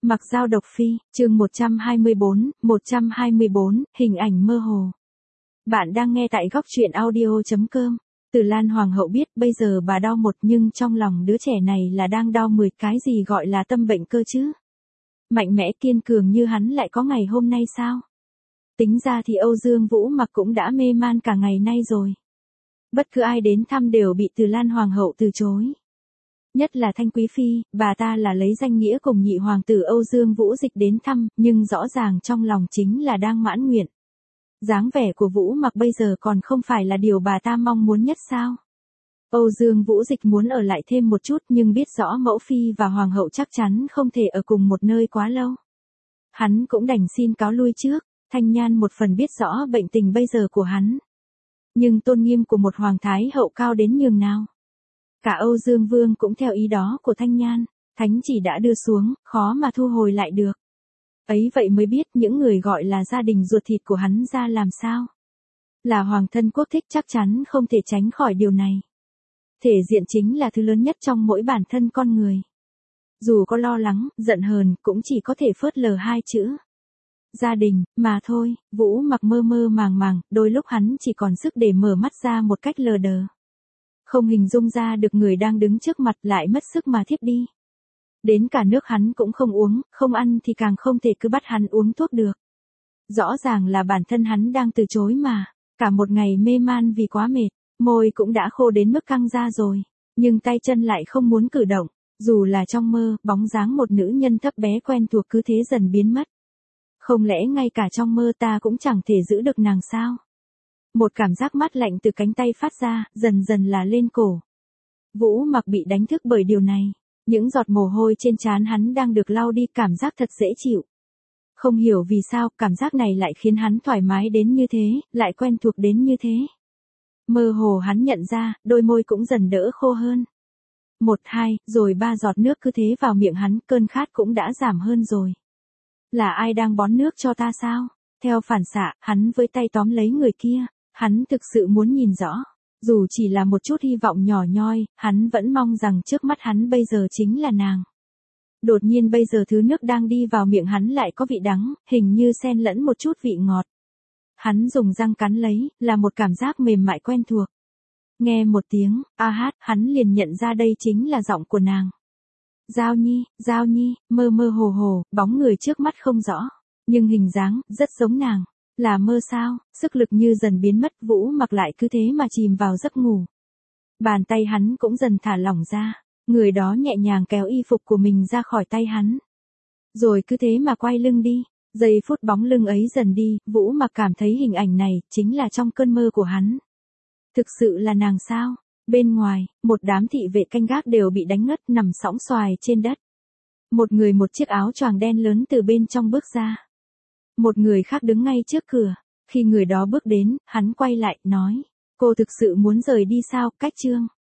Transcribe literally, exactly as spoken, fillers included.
Mặc Dao độc phi, chương một trăm hai mươi bốn, một trăm hai mươi bốn, hình ảnh mơ hồ. Bạn đang nghe tại góc truyện audio chấm com. Từ Lan Hoàng hậu biết bây giờ bà đau một nhưng trong lòng đứa trẻ này là đang đau mười, cái gì gọi là tâm bệnh cơ chứ? Mạnh mẽ kiên cường như hắn lại có ngày hôm nay sao? Tính ra thì Âu Dương Vũ Mặc cũng đã mê man cả ngày nay rồi. Bất cứ ai đến thăm đều bị Từ Lan Hoàng hậu từ chối. Nhất là Thanh Quý Phi, bà ta là lấy danh nghĩa cùng nhị hoàng tử Âu Dương Vũ Dịch đến thăm, nhưng rõ ràng trong lòng chính là đang mãn nguyện. Dáng vẻ của Vũ Mặc bây giờ còn không phải là điều bà ta mong muốn nhất sao? Âu Dương Vũ Dịch muốn ở lại thêm một chút nhưng biết rõ mẫu phi và hoàng hậu chắc chắn không thể ở cùng một nơi quá lâu. Hắn cũng đành xin cáo lui trước, Thanh Nhan một phần biết rõ bệnh tình bây giờ của hắn. Nhưng tôn nghiêm của một hoàng thái hậu cao đến nhường nào? Cả Âu Dương Vương cũng theo ý đó của Thanh Nhan, thánh chỉ đã đưa xuống, khó mà thu hồi lại được. Ấy vậy mới biết những người gọi là gia đình ruột thịt của hắn ra làm sao. Là hoàng thân quốc thích chắc chắn không thể tránh khỏi điều này. Thể diện chính là thứ lớn nhất trong mỗi bản thân con người. Dù có lo lắng, giận hờn, cũng chỉ có thể phớt lờ hai chữ. Gia đình, mà thôi. Vũ Mặc mơ mơ màng màng, đôi lúc hắn chỉ còn sức để mở mắt ra một cách lờ đờ. Không hình dung ra được người đang đứng trước mặt lại mất sức mà thiếp đi. Đến cả nước hắn cũng không uống, không ăn thì càng không thể cứ bắt hắn uống thuốc được. Rõ ràng là bản thân hắn đang từ chối mà, cả một ngày mê man vì quá mệt, môi cũng đã khô đến mức căng ra rồi, nhưng tay chân lại không muốn cử động, dù là trong mơ, bóng dáng một nữ nhân thấp bé quen thuộc cứ thế dần biến mất. Không lẽ ngay cả trong mơ ta cũng chẳng thể giữ được nàng sao? Một cảm giác mát lạnh từ cánh tay phát ra, dần dần là lên cổ. Vũ Mặc bị đánh thức bởi điều này. Những giọt mồ hôi trên trán hắn đang được lau đi, cảm giác thật dễ chịu. Không hiểu vì sao, cảm giác này lại khiến hắn thoải mái đến như thế, lại quen thuộc đến như thế. Mơ hồ hắn nhận ra, đôi môi cũng dần đỡ khô hơn. Một hai, rồi ba giọt nước cứ thế vào miệng hắn, cơn khát cũng đã giảm hơn rồi. Là ai đang bón nước cho ta sao? Theo phản xạ, hắn với tay tóm lấy người kia. Hắn thực sự muốn nhìn rõ, dù chỉ là một chút hy vọng nhỏ nhoi, hắn vẫn mong rằng trước mắt hắn bây giờ chính là nàng. Đột nhiên bây giờ thứ nước đang đi vào miệng hắn lại có vị đắng, hình như xen lẫn một chút vị ngọt. Hắn dùng răng cắn lấy, là một cảm giác mềm mại quen thuộc. Nghe một tiếng, a hát, hắn liền nhận ra đây chính là giọng của nàng. Giao Nhi, Giao Nhi, mơ mơ hồ hồ, bóng người trước mắt không rõ, nhưng hình dáng, rất giống nàng. Là mơ sao? Sức lực như dần biến mất, Vũ Mặc lại cứ thế mà chìm vào giấc ngủ. Bàn tay hắn cũng dần thả lỏng ra, người đó nhẹ nhàng kéo y phục của mình ra khỏi tay hắn. Rồi cứ thế mà quay lưng đi, giây phút bóng lưng ấy dần đi, Vũ Mặc cảm thấy hình ảnh này, chính là trong cơn mơ của hắn. Thực sự là nàng sao? Bên ngoài, một đám thị vệ canh gác đều bị đánh ngất nằm sõng xoài trên đất. Một người một chiếc áo choàng đen lớn từ bên trong bước ra. Một người khác đứng ngay trước cửa, khi người đó bước đến, hắn quay lại, nói, cô thực sự muốn rời đi sao? Cách chương,